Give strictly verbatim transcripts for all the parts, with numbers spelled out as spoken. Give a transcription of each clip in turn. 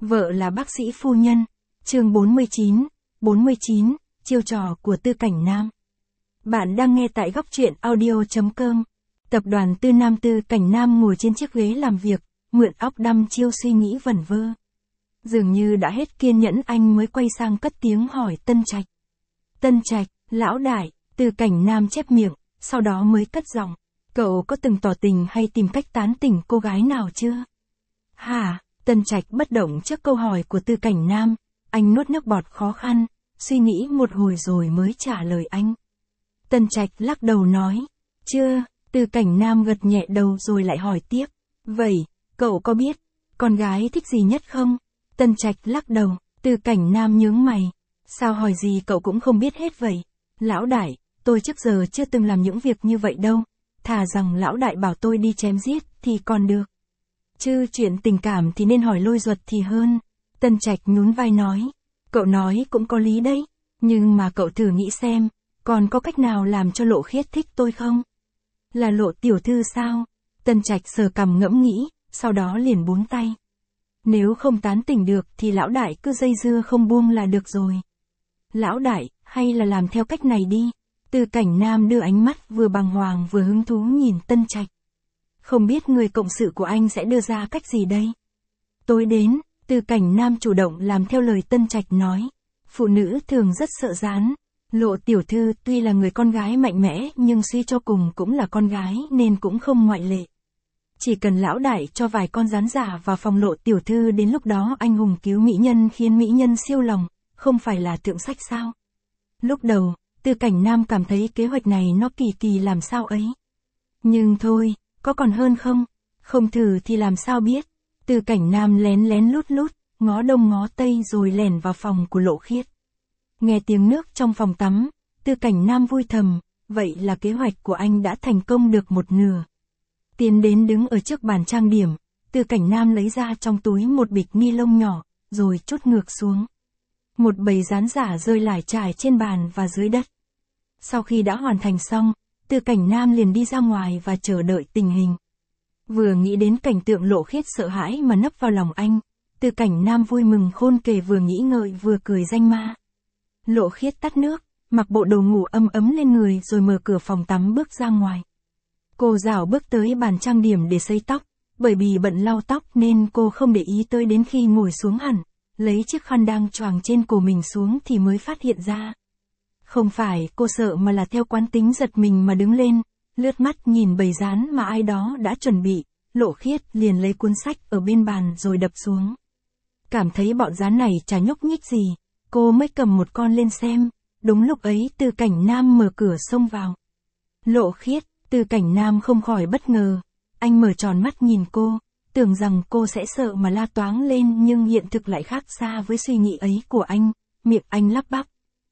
Vợ là bác sĩ phu nhân. Chương bốn mươi chín, bốn mươi chín, chiêu trò của Tư Cảnh Nam. Bạn đang nghe tại góc truyện audio chấm com. Tập đoàn Tư Nam Tư Cảnh Nam ngồi trên chiếc ghế làm việc, mượn óc đăm chiêu suy nghĩ vẩn vơ. Dường như đã hết kiên nhẫn anh mới quay sang cất tiếng hỏi Tân Trạch. Tân Trạch, lão đại, Tư Cảnh Nam chép miệng, sau đó mới cất giọng. Cậu có từng tỏ tình hay tìm cách tán tỉnh cô gái nào chưa? Hả? Tân Trạch bất động trước câu hỏi của Tư Cảnh Nam, anh nuốt nước bọt khó khăn, suy nghĩ một hồi rồi mới trả lời anh. Tân Trạch lắc đầu nói, chưa. Tư Cảnh Nam gật nhẹ đầu rồi lại hỏi tiếp, vậy, cậu có biết, con gái thích gì nhất không? Tân Trạch lắc đầu, Tư Cảnh Nam nhướng mày, sao hỏi gì cậu cũng không biết hết vậy? Lão đại, tôi trước giờ chưa từng làm những việc như vậy đâu, thà rằng lão đại bảo tôi đi chém giết thì còn được. Chứ chuyện tình cảm thì nên hỏi Lôi Duật thì hơn. Tân Trạch nhún vai nói, cậu nói cũng có lý đấy, nhưng mà cậu thử nghĩ xem, còn có cách nào làm cho Lộ Khiết thích tôi không? Là Lộ tiểu thư sao? Tân Trạch sờ cằm ngẫm nghĩ, sau đó liền búng tay. Nếu không tán tỉnh được thì lão đại cứ dây dưa không buông là được rồi. Lão đại, hay là làm theo cách này đi. Tư Cảnh Nam đưa ánh mắt vừa bàng hoàng vừa hứng thú nhìn Tân Trạch. Không biết người cộng sự của anh sẽ đưa ra cách gì đây? Tối đến, Tư Cảnh Nam chủ động làm theo lời Tân Trạch nói. Phụ nữ thường rất sợ gián. Lộ tiểu thư tuy là người con gái mạnh mẽ nhưng suy cho cùng cũng là con gái nên cũng không ngoại lệ. Chỉ cần lão đại cho vài con rắn giả vào phòng Lộ tiểu thư, đến lúc đó anh hùng cứu mỹ nhân khiến mỹ nhân siêu lòng, không phải là thượng sách sao? Lúc đầu, Tư Cảnh Nam cảm thấy kế hoạch này nó kỳ kỳ làm sao ấy. Nhưng thôi, có còn hơn không? Không thử thì làm sao biết? Tư Cảnh Nam lén lén lút lút, ngó đông ngó tây rồi lẻn vào phòng của Lộ Khiết. Nghe tiếng nước trong phòng tắm, Tư Cảnh Nam vui thầm, vậy là kế hoạch của anh đã thành công được một nửa. Tiến đến đứng ở trước bàn trang điểm, Tư Cảnh Nam lấy ra trong túi một bịch ni lông nhỏ, rồi trút ngược xuống. Một bầy rán giả rơi lải trải trên bàn và dưới đất. Sau khi đã hoàn thành xong, Tư Cảnh Nam liền đi ra ngoài và chờ đợi tình hình. Vừa nghĩ đến cảnh tượng Lộ Khiết sợ hãi mà nấp vào lòng anh, Tư Cảnh Nam vui mừng khôn kể, vừa nghĩ ngợi vừa cười danh ma. Lộ Khiết tắt nước, mặc bộ đồ ngủ ấm ấm lên người rồi mở cửa phòng tắm bước ra ngoài. Cô rảo bước tới bàn trang điểm để sấy tóc, bởi vì bận lau tóc nên cô không để ý tới đến khi ngồi xuống hẳn, lấy chiếc khăn đang choàng trên cổ mình xuống thì mới phát hiện ra. Không phải cô sợ mà là theo quán tính giật mình mà đứng lên, lướt mắt nhìn bầy rán mà ai đó đã chuẩn bị, Lộ Khiết liền lấy cuốn sách ở bên bàn rồi đập xuống. Cảm thấy bọn rán này chả nhúc nhích gì, cô mới cầm một con lên xem, đúng lúc ấy Tư Cảnh Nam mở cửa xông vào. Lộ Khiết, Tư Cảnh Nam không khỏi bất ngờ, anh mở tròn mắt nhìn cô, tưởng rằng cô sẽ sợ mà la toáng lên nhưng hiện thực lại khác xa với suy nghĩ ấy của anh, miệng anh lắp bắp.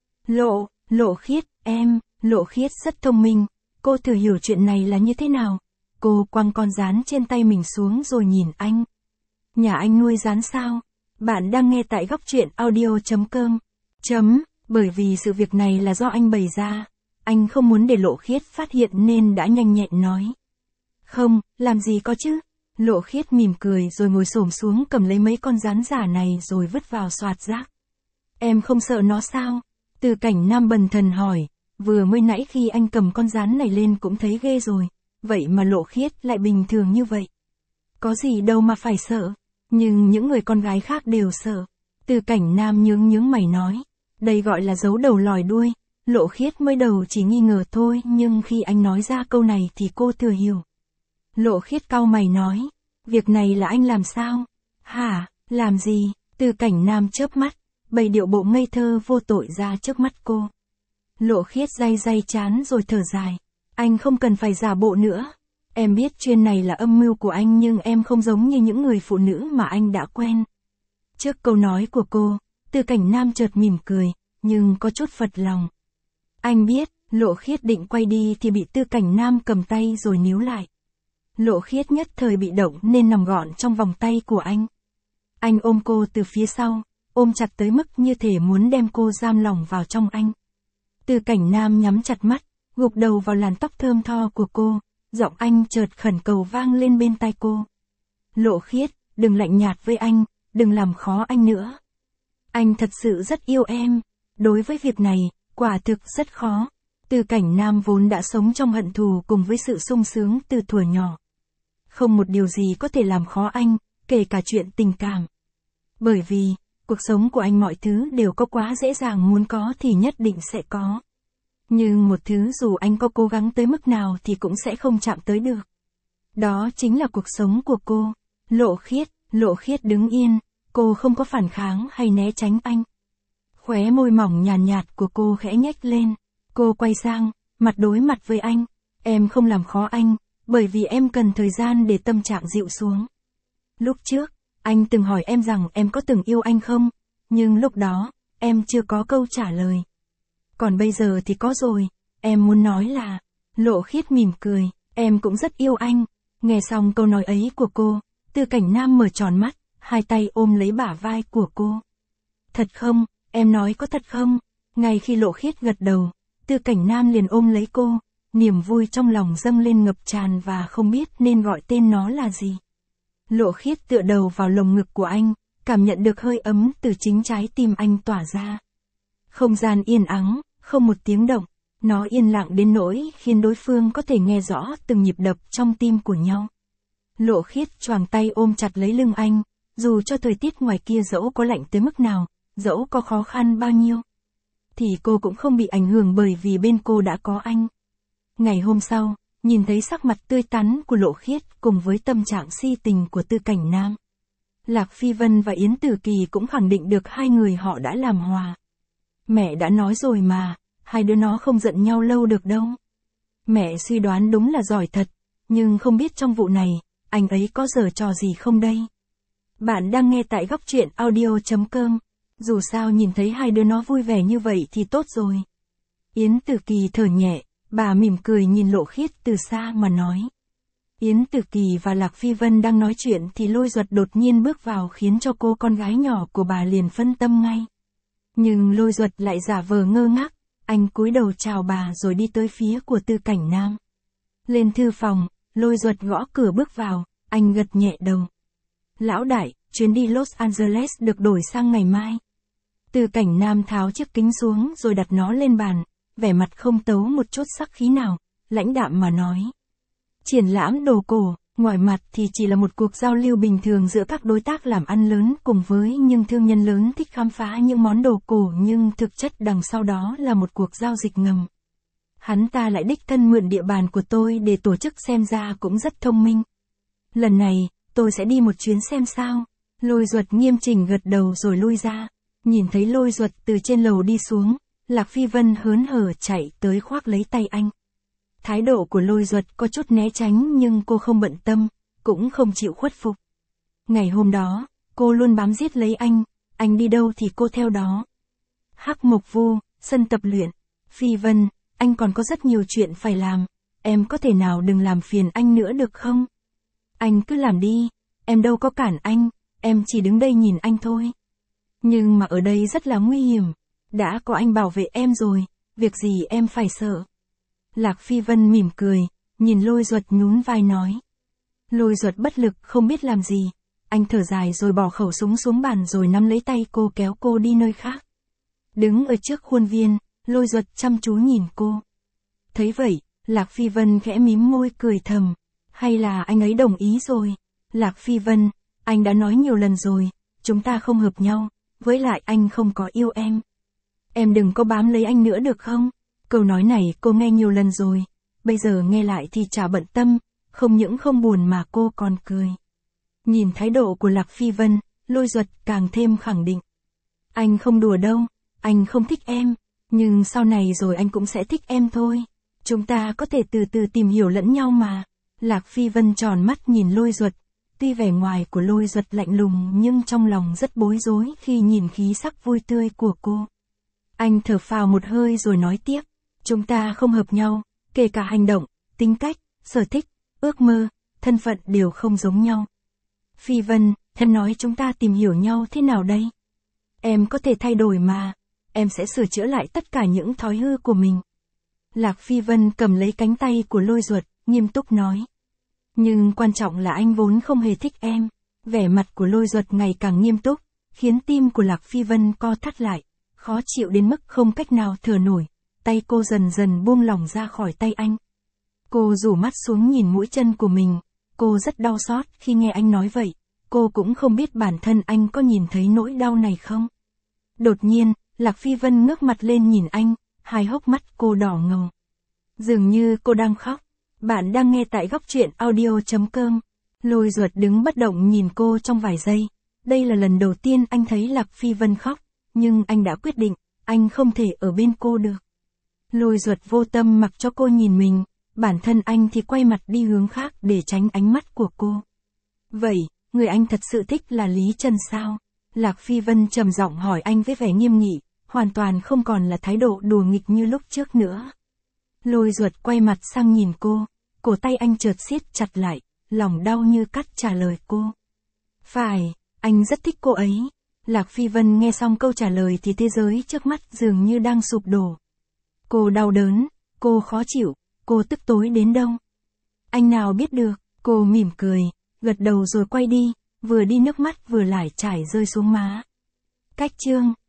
Lộ, Lộ Khiết, em, Lộ Khiết rất thông minh, cô thử hiểu chuyện này là như thế nào. Cô quăng con rán trên tay mình xuống rồi nhìn anh. Nhà anh nuôi rán sao? Bạn đang nghe tại góc truyện audio chấm com. Chấm, bởi vì sự việc này là do anh bày ra. Anh không muốn để Lộ Khiết phát hiện nên đã nhanh nhẹn nói. Không, làm gì có chứ. Lộ Khiết mỉm cười rồi ngồi xổm xuống cầm lấy mấy con rán giả này rồi vứt vào xoạt rác. Em không sợ nó sao? Tư Cảnh Nam bần thần hỏi, vừa mới nãy khi anh cầm con rán này lên cũng thấy ghê rồi, vậy mà Lộ Khiết lại bình thường như vậy. Có gì đâu mà phải sợ, nhưng những người con gái khác đều sợ. Tư Cảnh Nam nhướng nhướng mày nói, đây gọi là giấu đầu lòi đuôi. Lộ Khiết mới đầu chỉ nghi ngờ thôi nhưng khi anh nói ra câu này thì cô thừa hiểu. Lộ Khiết cau mày nói, việc này là anh làm sao? Hả, làm gì? Tư Cảnh Nam chớp mắt, bày điệu bộ ngây thơ vô tội ra trước mắt cô. Lộ Khiết day day chán rồi thở dài, anh không cần phải giả bộ nữa. Em biết chuyên này là âm mưu của anh nhưng em không giống như những người phụ nữ mà anh đã quen. Trước câu nói của cô, Tư Cảnh Nam chợt mỉm cười, nhưng có chút phật lòng. Anh biết, Lộ Khiết định quay đi thì bị Tư Cảnh Nam cầm tay rồi níu lại. Lộ Khiết nhất thời bị động nên nằm gọn trong vòng tay của anh. Anh ôm cô từ phía sau, ôm chặt tới mức như thể muốn đem cô giam lòng vào trong anh. Tư Cảnh Nam nhắm chặt mắt, gục đầu vào làn tóc thơm tho của cô, giọng anh chợt khẩn cầu vang lên bên tai cô. Lộ Khiết, đừng lạnh nhạt với anh, đừng làm khó anh nữa. Anh thật sự rất yêu em. Đối với việc này, quả thực rất khó. Tư Cảnh Nam vốn đã sống trong hận thù cùng với sự sung sướng từ thuở nhỏ. Không một điều gì có thể làm khó anh, kể cả chuyện tình cảm. Bởi vì, cuộc sống của anh mọi thứ đều có quá dễ dàng, muốn có thì nhất định sẽ có. Nhưng một thứ dù anh có cố gắng tới mức nào thì cũng sẽ không chạm tới được. Đó chính là cuộc sống của cô. Lộ Khiết, Lộ Khiết đứng yên, cô không có phản kháng hay né tránh anh. Khóe môi mỏng nhàn nhạt, nhạt của cô khẽ nhếch lên. Cô quay sang, mặt đối mặt với anh. Em không làm khó anh, bởi vì em cần thời gian để tâm trạng dịu xuống. Lúc trước, anh từng hỏi em rằng em có từng yêu anh không, nhưng lúc đó, em chưa có câu trả lời. Còn bây giờ thì có rồi, em muốn nói là, Lộ Khiết mỉm cười, em cũng rất yêu anh. Nghe xong câu nói ấy của cô, Tư Cảnh Nam mở tròn mắt, hai tay ôm lấy bả vai của cô. Thật không, em nói có thật không? Ngay khi Lộ Khiết gật đầu, Tư Cảnh Nam liền ôm lấy cô, niềm vui trong lòng dâng lên ngập tràn và không biết nên gọi tên nó là gì. Lộ Khiết tựa đầu vào lồng ngực của anh, cảm nhận được hơi ấm từ chính trái tim anh tỏa ra. Không gian yên ắng, không một tiếng động, nó yên lặng đến nỗi khiến đối phương có thể nghe rõ từng nhịp đập trong tim của nhau. Lộ Khiết choàng tay ôm chặt lấy lưng anh, dù cho thời tiết ngoài kia dẫu có lạnh tới mức nào, dẫu có khó khăn bao nhiêu, thì cô cũng không bị ảnh hưởng bởi vì bên cô đã có anh. Ngày hôm sau, nhìn thấy sắc mặt tươi tắn của Lộ Khiết cùng với tâm trạng si tình của Tư Cảnh Nam, Lạc Phi Vân và Yến Tử Kỳ cũng khẳng định được hai người họ đã làm hòa. Mẹ đã nói rồi mà, hai đứa nó không giận nhau lâu được đâu. Mẹ suy đoán đúng là giỏi thật, nhưng không biết trong vụ này, anh ấy có giở trò gì không đây? Bạn đang nghe tại góc truyện audio chấm com. Dù sao nhìn thấy hai đứa nó vui vẻ như vậy thì tốt rồi. Yến Tử Kỳ thở nhẹ, bà mỉm cười nhìn Lộ Khiết từ xa mà nói. Yến Tử Kỳ và Lạc Phi Vân đang nói chuyện thì Lôi Duật đột nhiên bước vào khiến cho cô con gái nhỏ của bà liền phân tâm ngay. Nhưng Lôi Duật lại giả vờ ngơ ngác, anh cúi đầu chào bà rồi đi tới phía của Tư Cảnh Nam. Lên thư phòng, Lôi Duật gõ cửa bước vào, anh gật nhẹ đầu. Lão đại, chuyến đi Los Angeles được đổi sang ngày mai. Tư Cảnh Nam tháo chiếc kính xuống rồi đặt nó lên bàn, vẻ mặt không tấu một chút sắc khí nào, lãnh đạm mà nói. Triển lãm đồ cổ, ngoài mặt thì chỉ là một cuộc giao lưu bình thường giữa các đối tác làm ăn lớn cùng với những thương nhân lớn thích khám phá những món đồ cổ, nhưng thực chất đằng sau đó là một cuộc giao dịch ngầm. Hắn ta lại đích thân mượn địa bàn của tôi để tổ chức, xem ra cũng rất thông minh. Lần này, tôi sẽ đi một chuyến xem sao. Lôi Duật nghiêm chỉnh gật đầu rồi lui ra. Nhìn thấy Lôi Duật từ trên lầu đi xuống, Lạc Phi Vân hớn hở chạy tới khoác lấy tay anh. Thái độ của Lôi Duật có chút né tránh nhưng cô không bận tâm, cũng không chịu khuất phục. Ngày hôm đó, cô luôn bám giết lấy anh, anh đi đâu thì cô theo đó. Hắc Mộc Vu, sân tập luyện. Phi Vân, anh còn có rất nhiều chuyện phải làm, em có thể nào đừng làm phiền anh nữa được không? Anh cứ làm đi, em đâu có cản anh, em chỉ đứng đây nhìn anh thôi. Nhưng mà ở đây rất là nguy hiểm, đã có anh bảo vệ em rồi, việc gì em phải sợ. Lạc Phi Vân mỉm cười, nhìn Lôi Duật nhún vai nói. Lôi Duật bất lực không biết làm gì, anh thở dài rồi bỏ khẩu súng xuống bàn rồi nắm lấy tay cô kéo cô đi nơi khác. Đứng ở trước khuôn viên, Lôi Duật chăm chú nhìn cô. Thấy vậy, Lạc Phi Vân khẽ mím môi cười thầm, hay là anh ấy đồng ý rồi. Lạc Phi Vân, anh đã nói nhiều lần rồi, chúng ta không hợp nhau, với lại anh không có yêu em. Em đừng có bám lấy anh nữa được không? Câu nói này cô nghe nhiều lần rồi, bây giờ nghe lại thì chả bận tâm, không những không buồn mà cô còn cười. Nhìn thái độ của Lạc Phi Vân, Lôi Duật càng thêm khẳng định. Anh không đùa đâu, anh không thích em, nhưng sau này rồi anh cũng sẽ thích em thôi. Chúng ta có thể từ từ tìm hiểu lẫn nhau mà. Lạc Phi Vân tròn mắt nhìn Lôi Duật, tuy vẻ ngoài của Lôi Duật lạnh lùng nhưng trong lòng rất bối rối khi nhìn khí sắc vui tươi của cô. Anh thở phào một hơi rồi nói tiếp, chúng ta không hợp nhau, kể cả hành động, tính cách, sở thích, ước mơ, thân phận đều không giống nhau. Phi Vân, em nói chúng ta tìm hiểu nhau thế nào đây? Em có thể thay đổi mà, em sẽ sửa chữa lại tất cả những thói hư của mình. Lạc Phi Vân cầm lấy cánh tay của Lôi Duật, nghiêm túc nói. Nhưng quan trọng là anh vốn không hề thích em, Vẻ mặt của Lôi Duật ngày càng nghiêm túc, khiến tim của Lạc Phi Vân co thắt lại, khó chịu đến mức không cách nào thở nổi, tay cô dần dần buông lỏng ra khỏi tay anh. Cô rủ mắt xuống nhìn mũi chân của mình, cô rất đau xót khi nghe anh nói vậy, cô cũng không biết bản thân anh có nhìn thấy nỗi đau này không. Đột nhiên, Lạc Phi Vân ngước mặt lên nhìn anh, hai hốc mắt cô đỏ ngầu. Dường như cô đang khóc. Bạn đang nghe tại góc truyện audio.com. Lôi Duật đứng bất động nhìn cô trong vài giây. Đây là lần đầu tiên anh thấy Lạc Phi Vân khóc, nhưng anh đã quyết định, anh không thể ở bên cô được. Lôi Duật vô tâm mặc cho cô nhìn mình, bản thân anh thì quay mặt đi hướng khác để tránh ánh mắt của cô. Vậy, người anh thật sự thích là Lý Trần sao? Lạc Phi Vân trầm giọng hỏi anh với vẻ nghiêm nghị, hoàn toàn không còn là thái độ đùa nghịch như lúc trước nữa. Lôi Duật quay mặt sang nhìn cô, cổ tay anh chợt siết chặt lại, lòng đau như cắt trả lời cô. Phải, anh rất thích cô ấy. Lạc Phi Vân nghe xong câu trả lời thì thế giới trước mắt dường như đang sụp đổ. Cô đau đớn, cô khó chịu, cô tức tối đến đâu. Anh nào biết được, cô mỉm cười, gật đầu rồi quay đi, vừa đi nước mắt vừa lải chải rơi xuống má. Cách chương